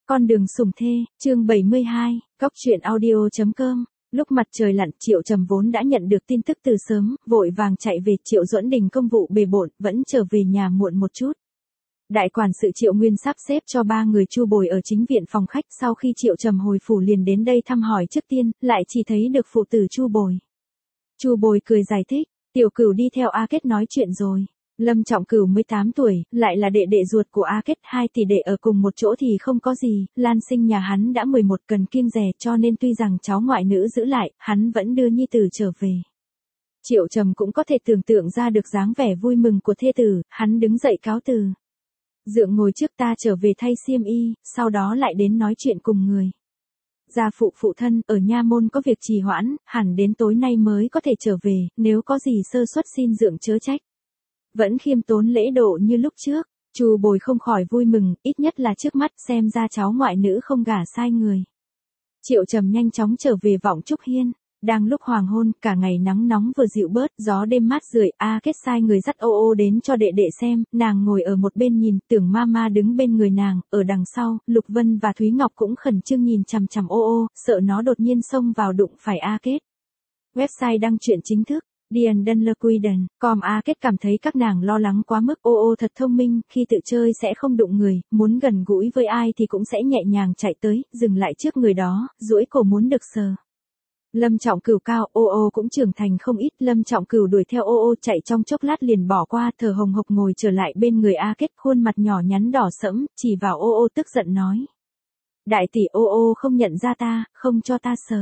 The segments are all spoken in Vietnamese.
Con đường sủng thê, chương 72, góc truyện audio.com. Lúc mặt trời lặn, Triệu Trầm vốn đã nhận được tin tức từ sớm, vội vàng chạy về. Triệu Duẫn Đình công vụ bề bộn, vẫn trở về nhà muộn một chút. Đại quản sự Triệu Nguyên sắp xếp cho 3 người Chu Bồi ở chính viện phòng khách. Sau khi Triệu Trầm hồi phủ liền đến đây thăm hỏi trước tiên, lại chỉ thấy được phụ tử Chu Bồi. Chu Bồi cười giải thích, Tiểu Cửu đi theo A Kết nói chuyện rồi. Lâm Trọng Cửu 18 tuổi, lại là đệ đệ ruột của A Kết, 2 tỷ đệ ở cùng một chỗ thì không có gì, Lan Sinh nhà hắn đã 11 cần kiêng dè, cho nên tuy rằng cháu ngoại nữ giữ lại, hắn vẫn đưa nhi tử trở về. Triệu Trầm cũng có thể tưởng tượng ra được dáng vẻ vui mừng của thê tử, hắn đứng dậy cáo từ. Dượng ngồi trước, ta trở về thay xiêm y, sau đó lại đến nói chuyện cùng người. Gia phụ thân, ở nha môn có việc trì hoãn, hẳn đến tối nay mới có thể trở về, nếu có gì sơ suất xin dượng chớ trách. Vẫn khiêm tốn lễ độ như lúc trước, Chu Bồi không khỏi vui mừng, ít nhất là trước mắt xem ra cháu ngoại nữ không gả sai người. Triệu Trầm nhanh chóng trở về Vọng Trúc Hiên, đang lúc hoàng hôn, cả ngày nắng nóng vừa dịu bớt, gió đêm mát rượi, A Kết sai người dắt ô ô đến cho đệ đệ xem, nàng ngồi ở một bên nhìn, tưởng Mama đứng bên người nàng, ở đằng sau, Lục Vân và Thúy Ngọc cũng khẩn trương nhìn chằm chằm ô ô, sợ nó đột nhiên xông vào đụng phải A Kết. Website đăng truyện chính thức. Diandunlaquiden.com. A Kết cảm thấy các nàng lo lắng quá mức. Ô ô thật thông minh, khi tự chơi sẽ không đụng người, muốn gần gũi với ai thì cũng sẽ nhẹ nhàng chạy tới, dừng lại trước người đó, duỗi cổ muốn được sờ. Lâm Trọng Cửu cao, ô ô cũng trưởng thành không ít. Lâm Trọng Cửu đuổi theo ô ô chạy trong chốc lát liền bỏ qua, thở hồng hộc ngồi trở lại bên người A Kết, khuôn mặt nhỏ nhắn đỏ sẫm, chỉ vào ô ô tức giận nói: Đại tỷ, ô ô không nhận ra ta, không cho ta sờ.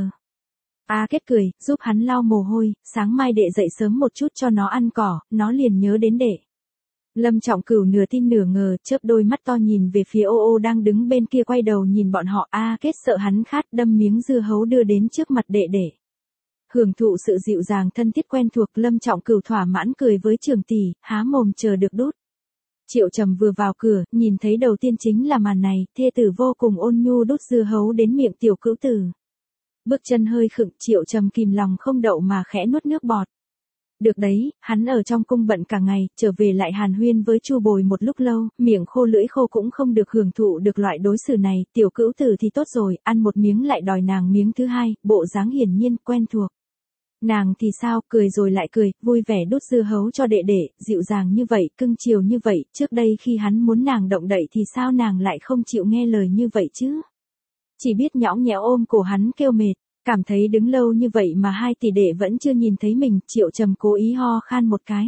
A Kết cười, giúp hắn lau mồ hôi, sáng mai đệ dậy sớm một chút cho nó ăn cỏ, nó liền nhớ đến đệ. Lâm Trọng Cửu nửa tin nửa ngờ, chớp đôi mắt to nhìn về phía ô ô đang đứng bên kia, quay đầu nhìn bọn họ. A Kết sợ hắn khát, đâm miếng dưa hấu đưa đến trước mặt đệ đệ. Hưởng thụ sự dịu dàng thân thiết quen thuộc, Lâm Trọng Cửu thỏa mãn cười với trưởng tỷ, há mồm chờ được đút. Triệu Trầm vừa vào cửa, nhìn thấy đầu tiên chính là màn này, thê tử vô cùng ôn nhu đút dưa hấu đến miệng tiểu cữu tử. Bước chân hơi khựng, Triệu Trầm kìm lòng không đậu mà khẽ nuốt nước bọt. Được đấy, hắn ở trong cung bận cả ngày, trở về lại hàn huyên với Chu Bồi một lúc lâu, miệng khô lưỡi khô cũng không được hưởng thụ được loại đối xử này, tiểu cữu tử thì tốt rồi, ăn một miếng lại đòi nàng miếng thứ hai, bộ dáng hiển nhiên quen thuộc. Nàng thì sao, cười rồi lại cười, vui vẻ đút dưa hấu cho đệ đệ, dịu dàng như vậy, cưng chiều như vậy, trước đây khi hắn muốn nàng động đậy thì sao nàng lại không chịu nghe lời như vậy chứ? Chỉ biết nhõng nhẽo ôm cổ hắn kêu mệt, cảm thấy đứng lâu như vậy mà 2 tỷ đệ vẫn chưa nhìn thấy mình, Triệu Trầm cố ý ho khan một cái.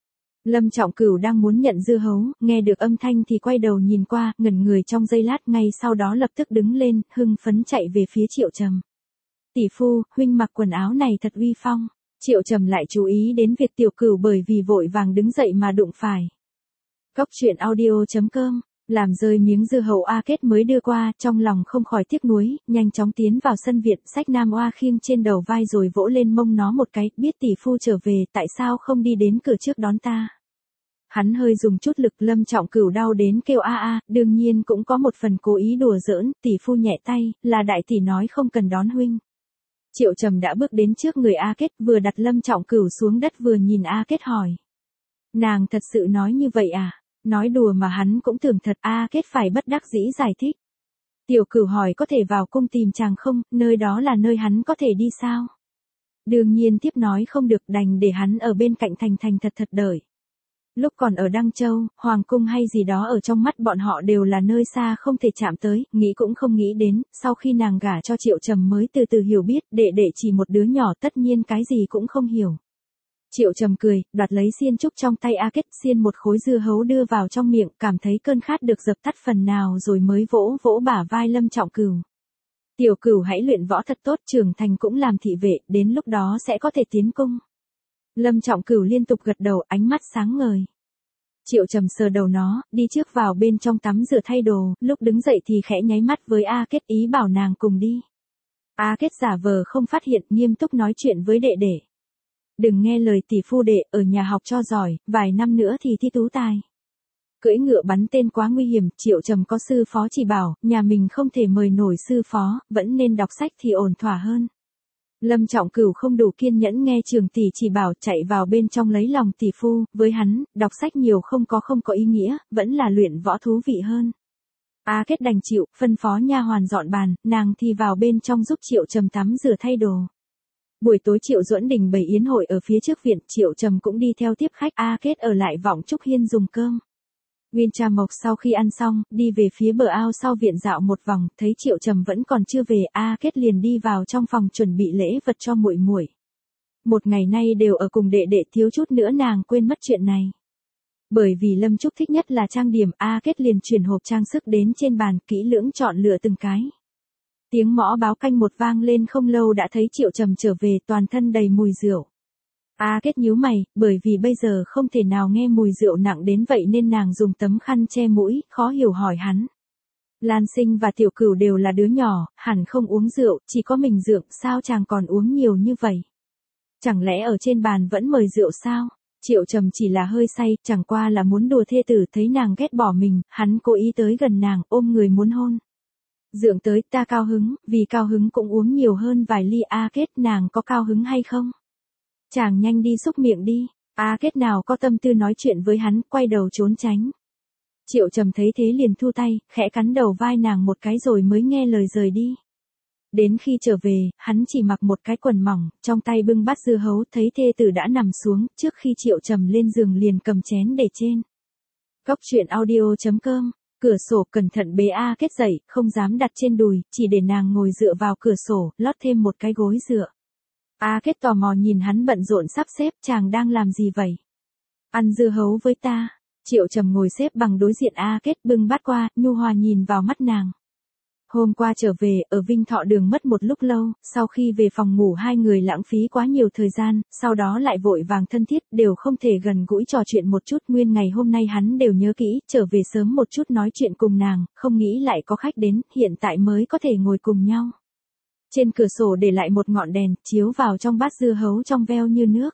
Lâm Trọng Cửu đang muốn nhận dưa hấu, nghe được âm thanh thì quay đầu nhìn qua, ngẩn người trong giây lát, ngay sau đó lập tức đứng lên, hưng phấn chạy về phía Triệu Trầm. Tỷ phu, huynh mặc quần áo này thật uy phong. Triệu Trầm lại chú ý đến việc Tiểu Cửu bởi vì vội vàng đứng dậy mà đụng phải. Góc truyện audio.com. Làm rơi miếng dưa hấu A Kết mới đưa qua, trong lòng không khỏi tiếc nuối, nhanh chóng tiến vào sân viện, xách nam oa khiêng trên đầu vai rồi vỗ lên mông nó một cái, biết tỷ phu trở về, tại sao không đi đến cửa trước đón ta. Hắn hơi dùng chút lực, Lâm Trọng Cửu đau đến kêu a a, đương nhiên cũng có một phần cố ý đùa giỡn, tỷ phu nhẹ tay, là đại tỷ nói không cần đón huynh. Triệu Trầm đã bước đến trước người A Kết, vừa đặt Lâm Trọng Cửu xuống đất vừa nhìn A Kết hỏi. Nàng thật sự nói như vậy à? Nói đùa mà hắn cũng tưởng thật. A Kết phải bất đắc dĩ giải thích. Tiểu Cửu hỏi có thể vào cung tìm chàng không, nơi đó là nơi hắn có thể đi sao? Đương nhiên tiếp nói không được, đành để hắn ở bên cạnh thành thật đợi. Lúc còn ở Đăng Châu, Hoàng cung hay gì đó ở trong mắt bọn họ đều là nơi xa không thể chạm tới, nghĩ cũng không nghĩ đến, sau khi nàng gả cho Triệu Trầm mới từ từ hiểu biết, đệ chỉ một đứa nhỏ tất nhiên cái gì cũng không hiểu. Triệu Trầm cười, đoạt lấy xiên trúc trong tay A Kết, xiên một khối dưa hấu đưa vào trong miệng, cảm thấy cơn khát được dập tắt phần nào rồi mới vỗ vỗ bả vai Lâm Trọng Cửu. Tiểu Cửu hãy luyện võ thật tốt, trưởng thành cũng làm thị vệ, đến lúc đó sẽ có thể tiến cung. Lâm Trọng Cửu liên tục gật đầu, ánh mắt sáng ngời. Triệu Trầm sờ đầu nó, đi trước vào bên trong tắm rửa thay đồ, lúc đứng dậy thì khẽ nháy mắt với A Kết, ý bảo nàng cùng đi. A Kết giả vờ không phát hiện, nghiêm túc nói chuyện với đệ đệ. Đừng nghe lời tỷ phu đệ, ở nhà học cho giỏi, vài năm nữa thì thi tú tài. Cưỡi ngựa bắn tên quá nguy hiểm, Triệu Trầm có sư phó chỉ bảo, nhà mình không thể mời nổi sư phó, vẫn nên đọc sách thì ổn thỏa hơn. Lâm Trọng Cửu không đủ kiên nhẫn nghe trường tỷ chỉ bảo, chạy vào bên trong lấy lòng tỷ phu, với hắn, đọc sách nhiều không có ý nghĩa, vẫn là luyện võ thú vị hơn. A Kết đành chịu, phân phó nha hoàn dọn bàn, nàng thì vào bên trong giúp Triệu Trầm tắm rửa thay đồ. Buổi tối Triệu Duẫn Đình bày yến hội ở phía trước viện, Triệu Trầm cũng đi theo tiếp khách, A Kết ở lại Vọng Trúc Hiên dùng cơm. Nguyên Trà Mộc sau khi ăn xong, đi về phía bờ ao sau viện dạo một vòng, thấy Triệu Trầm vẫn còn chưa về, A Kết liền đi vào trong phòng chuẩn bị lễ vật cho muội muội. Một ngày nay đều ở cùng đệ đệ, thiếu chút nữa nàng quên mất chuyện này. Bởi vì Lâm Trúc thích nhất là trang điểm, A Kết liền chuyển hộp trang sức đến trên bàn, kỹ lưỡng chọn lựa từng cái. Tiếng mõ báo canh một vang lên không lâu đã thấy Triệu Trầm trở về, toàn thân đầy mùi rượu. A Kết nhíu mày, bởi vì bây giờ không thể nào nghe mùi rượu nặng đến vậy nên nàng dùng tấm khăn che mũi, khó hiểu hỏi hắn. Lan Sinh và Tiểu Cửu đều là đứa nhỏ, hẳn không uống rượu, chỉ có mình Dượng, sao chàng còn uống nhiều như vậy? Chẳng lẽ ở trên bàn vẫn mời rượu sao? Triệu Trầm chỉ là hơi say, chẳng qua là muốn đùa thê tử, thấy nàng ghét bỏ mình, hắn cố ý tới gần nàng, ôm người muốn hôn. Dượng tới, ta cao hứng, vì cao hứng cũng uống nhiều hơn vài ly. A Kết, nàng có cao hứng hay không? Chàng nhanh đi xúc miệng đi. A Kết nào có tâm tư nói chuyện với hắn, quay đầu trốn tránh. Triệu Trầm thấy thế liền thu tay, khẽ cắn đầu vai nàng một cái rồi mới nghe lời rời đi. Đến khi trở về, hắn chỉ mặc một cái quần mỏng, trong tay bưng bát dưa hấu, thấy thê tử đã nằm xuống, trước khi Triệu Trầm lên giường liền cầm chén để trên. Cóc truyện audio.com, cửa sổ cẩn thận bế A Kết dậy, không dám đặt trên đùi, chỉ để nàng ngồi dựa vào cửa sổ, lót thêm một cái gối dựa. A Kết tò mò nhìn hắn bận rộn sắp xếp, chàng đang làm gì vậy? Ăn dưa hấu với ta. Triệu Trầm ngồi xếp bằng đối diện A Kết, bưng bát qua, nhu hòa nhìn vào mắt nàng. Hôm qua trở về, ở Vinh Thọ Đường mất một lúc lâu, sau khi về phòng ngủ hai người lãng phí quá nhiều thời gian, sau đó lại vội vàng thân thiết, đều không thể gần gũi trò chuyện một chút. Nguyên ngày hôm nay hắn đều nhớ kỹ, trở về sớm một chút nói chuyện cùng nàng, không nghĩ lại có khách đến, hiện tại mới có thể ngồi cùng nhau. Trên cửa sổ để lại một ngọn đèn, chiếu vào trong bát dưa hấu trong veo như nước.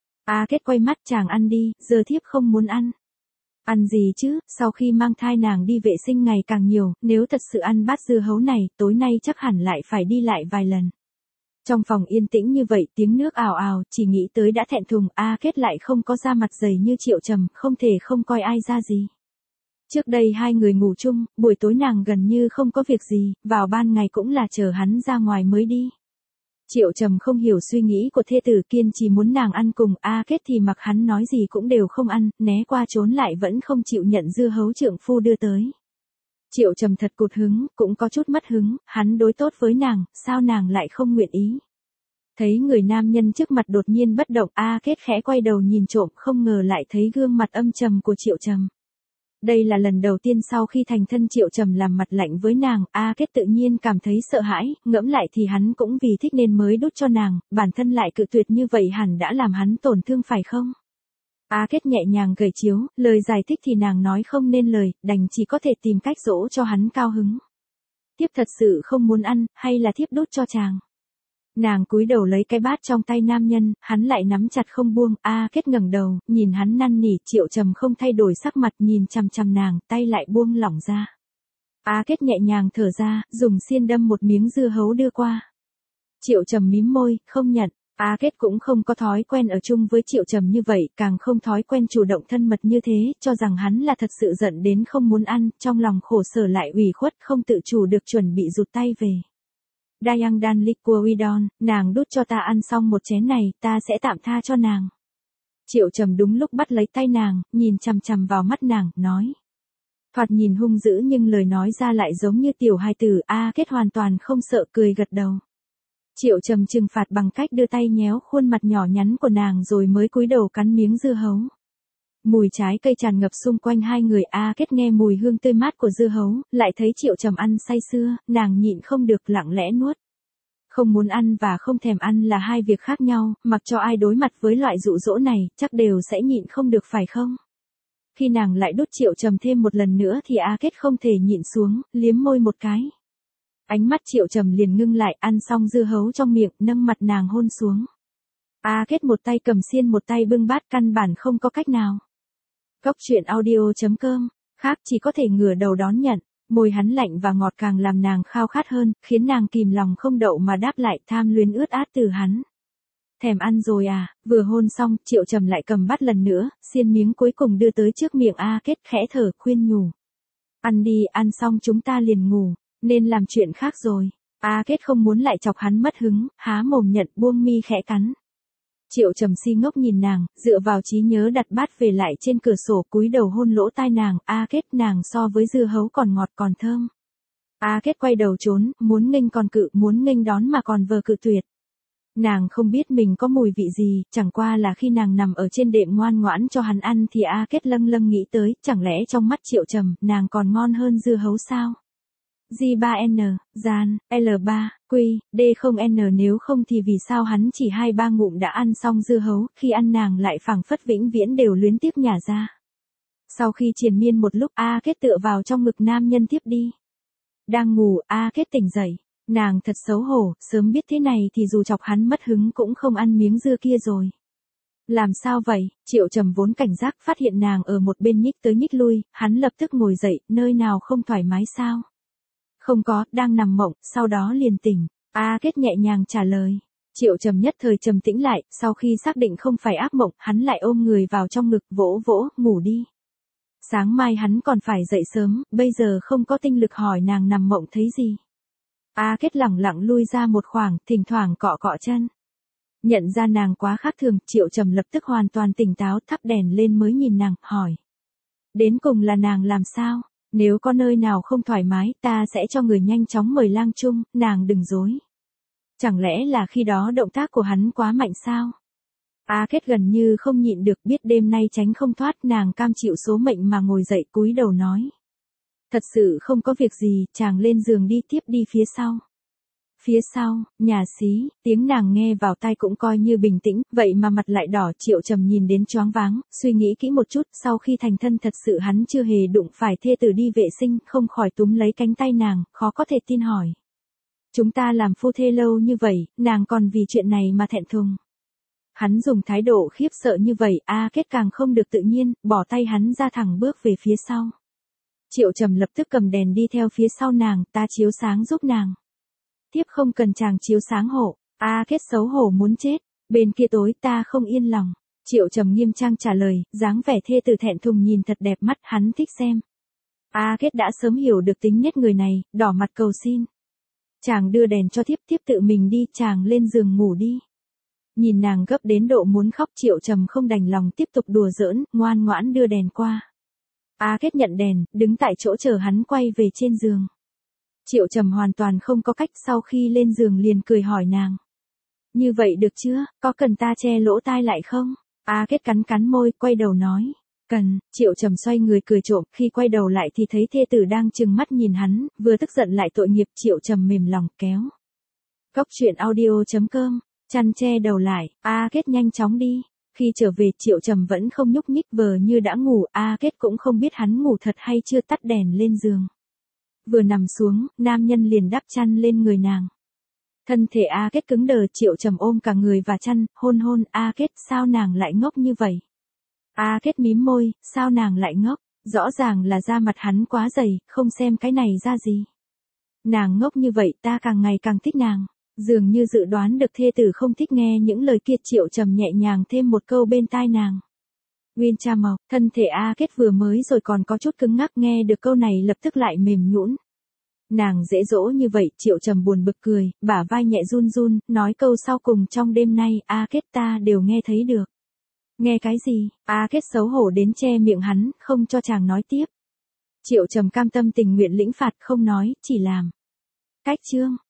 A Kết quay mắt, chàng ăn đi, giờ thiếp không muốn ăn. Ăn gì chứ, sau khi mang thai nàng đi vệ sinh ngày càng nhiều, nếu thật sự ăn bát dưa hấu này, tối nay chắc hẳn lại phải đi lại vài lần. Trong phòng yên tĩnh như vậy, tiếng nước ào ào, chỉ nghĩ tới đã thẹn thùng. A Kết lại không có da mặt dày như Triệu Trầm, không thể không coi ai ra gì. Trước đây hai người ngủ chung, buổi tối nàng gần như không có việc gì, vào ban ngày cũng là chờ hắn ra ngoài mới đi. Triệu Trầm không hiểu suy nghĩ của thê tử, kiên trì muốn nàng ăn cùng. A Kết thì mặc hắn nói gì cũng đều không ăn, né qua trốn lại vẫn không chịu nhận dưa hấu trượng phu đưa tới. Triệu Trầm thật cụt hứng, cũng có chút mất hứng, hắn đối tốt với nàng, sao nàng lại không nguyện ý. Thấy người nam nhân trước mặt đột nhiên bất động, A Kết khẽ quay đầu nhìn trộm, không ngờ lại thấy gương mặt âm trầm của Triệu Trầm. Đây là lần đầu tiên sau khi thành thân Triệu Trầm làm mặt lạnh với nàng, A Kết tự nhiên cảm thấy sợ hãi, ngẫm lại thì hắn cũng vì thích nên mới đút cho nàng, bản thân lại cự tuyệt như vậy hẳn đã làm hắn tổn thương phải không? A Kết nhẹ nhàng gởi chiếu, lời giải thích thì nàng nói không nên lời, đành chỉ có thể tìm cách dỗ cho hắn cao hứng. Thiếp thật sự không muốn ăn, hay là thiếp đút cho chàng? Nàng cúi đầu lấy cái bát trong tay nam nhân, hắn lại nắm chặt không buông. A Kết ngẩng đầu, nhìn hắn năn nỉ. Triệu Trầm không thay đổi sắc mặt, nhìn chằm chằm nàng, tay lại buông lỏng ra. A Kết nhẹ nhàng thở ra, dùng xiên đâm một miếng dưa hấu đưa qua. Triệu Trầm mím môi, không nhận. A Kết cũng không có thói quen ở chung với Triệu Trầm như vậy, càng không thói quen chủ động thân mật như thế, cho rằng hắn là thật sự giận đến không muốn ăn, trong lòng khổ sở lại ủy khuất, không tự chủ được chuẩn bị rụt tay về. Dayang Dan Liquidon, nàng đút cho ta ăn xong một chén này, ta sẽ tạm tha cho nàng. Triệu Trầm đúng lúc bắt lấy tay nàng, nhìn chằm chằm vào mắt nàng, nói. Thoạt nhìn hung dữ nhưng lời nói ra lại giống như tiểu hài tử. A Kết hoàn toàn không sợ, cười gật đầu. Triệu Trầm trừng phạt bằng cách đưa tay nhéo khuôn mặt nhỏ nhắn của nàng rồi mới cúi đầu cắn miếng dưa hấu. Mùi trái cây tràn ngập xung quanh hai người. A Kết nghe mùi hương tươi mát của dưa hấu, lại thấy Triệu Trầm ăn say sưa, nàng nhịn không được lặng lẽ nuốt. Không muốn ăn và không thèm ăn là hai việc khác nhau, mặc cho ai đối mặt với loại dụ dỗ này, chắc đều sẽ nhịn không được phải không? Khi nàng lại đút Triệu Trầm thêm một lần nữa thì A Kết không thể nhịn xuống, liếm môi một cái. Ánh mắt Triệu Trầm liền ngưng lại, ăn xong dưa hấu trong miệng, nâng mặt nàng hôn xuống. A Kết một tay cầm xiên một tay bưng bát, căn bản không có cách nào. Cóc truyện audio.com, khác chỉ có thể ngửa đầu đón nhận. Môi hắn lạnh và ngọt càng làm nàng khao khát hơn, khiến nàng kìm lòng không đậu mà đáp lại, tham luyến ướt át từ hắn. Thèm ăn rồi à? Vừa hôn xong, Triệu Trầm lại cầm bát lần nữa, xiên miếng cuối cùng đưa tới trước miệng A Kết, khẽ thở khuyên nhủ. Ăn đi, ăn xong chúng ta liền ngủ, nên làm chuyện khác rồi. A Kết không muốn lại chọc hắn mất hứng, há mồm nhận, buông mi khẽ cắn. Triệu Trầm si ngốc nhìn nàng, dựa vào trí nhớ đặt bát về lại trên cửa sổ, cúi đầu hôn lỗ tai nàng. A Kết, nàng so với dưa hấu còn ngọt còn thơm. A Kết quay đầu trốn, muốn nghênh còn cự, muốn nghênh đón mà còn vờ cự tuyệt. Nàng không biết mình có mùi vị gì, chẳng qua là khi nàng nằm ở trên đệm ngoan ngoãn cho hắn ăn thì A Kết lâng lâng nghĩ tới, chẳng lẽ trong mắt Triệu Trầm, nàng còn ngon hơn dưa hấu sao? J3N, gian, L3, Q, D0N, nếu không thì vì sao hắn chỉ 2-3 ngụm đã ăn xong dưa hấu, khi ăn nàng lại phảng phất vĩnh viễn đều luyến tiếc nhả ra. Sau khi triền miên một lúc, A Kết tựa vào trong ngực nam nhân tiếp đi. Đang ngủ, A Kết tỉnh dậy, nàng thật xấu hổ, sớm biết thế này thì dù chọc hắn mất hứng cũng không ăn miếng dưa kia rồi. Làm sao vậy? Triệu Trầm vốn cảnh giác phát hiện nàng ở một bên nhích tới nhích lui, hắn lập tức ngồi dậy, nơi nào không thoải mái sao? Không có, đang nằm mộng, sau đó liền tỉnh. A Kết nhẹ nhàng trả lời. Triệu Trầm nhất thời trầm tĩnh lại, sau khi xác định không phải ác mộng, hắn lại ôm người vào trong ngực, vỗ vỗ, ngủ đi. Sáng mai hắn còn phải dậy sớm, bây giờ không có tinh lực hỏi nàng nằm mộng thấy gì. A Kết lẳng lặng lui ra một khoảng, thỉnh thoảng cọ cọ chân. Nhận ra nàng quá khác thường, Triệu Trầm lập tức hoàn toàn tỉnh táo, thắp đèn lên mới nhìn nàng, hỏi. Đến cùng là nàng làm sao? Nếu có nơi nào không thoải mái, ta sẽ cho người nhanh chóng mời lang chung, nàng đừng dối. Chẳng lẽ là khi đó động tác của hắn quá mạnh sao? A Kết gần như không nhịn được, biết đêm nay tránh không thoát, nàng cam chịu số mệnh mà ngồi dậy cúi đầu nói. Thật sự không có việc gì, chàng lên giường đi, tiếp đi phía sau. Phía sau, nhà xí, tiếng nàng nghe vào tai cũng coi như bình tĩnh, vậy mà mặt lại đỏ. Triệu Trầm nhìn đến choáng váng, suy nghĩ kỹ một chút, sau khi thành thân thật sự hắn chưa hề đụng phải thê tử đi vệ sinh, không khỏi túm lấy cánh tay nàng, khó có thể tin hỏi. Chúng ta làm phu thê lâu như vậy, nàng còn vì chuyện này mà thẹn thùng. Hắn dùng thái độ khiếp sợ như vậy, A Kết càng không được tự nhiên, bỏ tay hắn ra thẳng bước về phía sau. Triệu Trầm lập tức cầm đèn đi theo phía sau nàng, ta chiếu sáng giúp nàng. Tiếp không cần chàng chiếu sáng hộ. A Kết xấu hổ muốn chết, bên kia tối ta không yên lòng. Triệu Trầm nghiêm trang trả lời, dáng vẻ thê tử thẹn thùng nhìn thật đẹp mắt, hắn thích xem. A Kết đã sớm hiểu được tính nết người này, đỏ mặt cầu xin. Chàng đưa đèn cho thiếp, thiếp tự mình đi, chàng lên giường ngủ đi. Nhìn nàng gấp đến độ muốn khóc, Triệu Trầm không đành lòng tiếp tục đùa giỡn, ngoan ngoãn đưa đèn qua. A Kết nhận đèn, đứng tại chỗ chờ hắn quay về trên giường. Triệu Trầm hoàn toàn không có cách, sau khi lên giường liền cười hỏi nàng. Như vậy được chưa, có cần ta che lỗ tai lại không? A Kết cắn cắn môi, quay đầu nói. Cần. Triệu Trầm xoay người cười trộm, khi quay đầu lại thì thấy thê tử đang trừng mắt nhìn hắn, vừa tức giận lại tội nghiệp. Triệu Trầm mềm lòng kéo. Góc truyện audio.com, chăn che đầu lại, A Kết nhanh chóng đi. Khi trở về, Triệu Trầm vẫn không nhúc nhích, vờ như đã ngủ. A Kết cũng không biết hắn ngủ thật hay chưa, tắt đèn lên giường. Vừa nằm xuống, nam nhân liền đắp chăn lên người nàng. Thân thể A Kết cứng đờ, Triệu Trầm ôm cả người và chăn, hôn hôn. A Kết, sao nàng lại ngốc như vậy? A Kết mím môi, sao nàng lại ngốc? Rõ ràng là da mặt hắn quá dày, không xem cái này ra gì. Nàng ngốc như vậy, ta càng ngày càng thích nàng. Dường như dự đoán được thê tử không thích nghe những lời kia, Triệu Trầm nhẹ nhàng thêm một câu bên tai nàng. Nguyên cha màu, thân thể A Kết vừa mới rồi còn có chút cứng ngắc, nghe được câu này lập tức lại mềm nhũn. Nàng dễ dỗ như vậy, Triệu Trầm buồn bực cười, bả vai nhẹ run run, nói câu sau cùng, trong đêm nay, A Kết ta đều nghe thấy được. Nghe cái gì? A Kết xấu hổ đến che miệng hắn, không cho chàng nói tiếp. Triệu Trầm cam tâm tình nguyện lĩnh phạt, không nói, chỉ làm. Cách chương.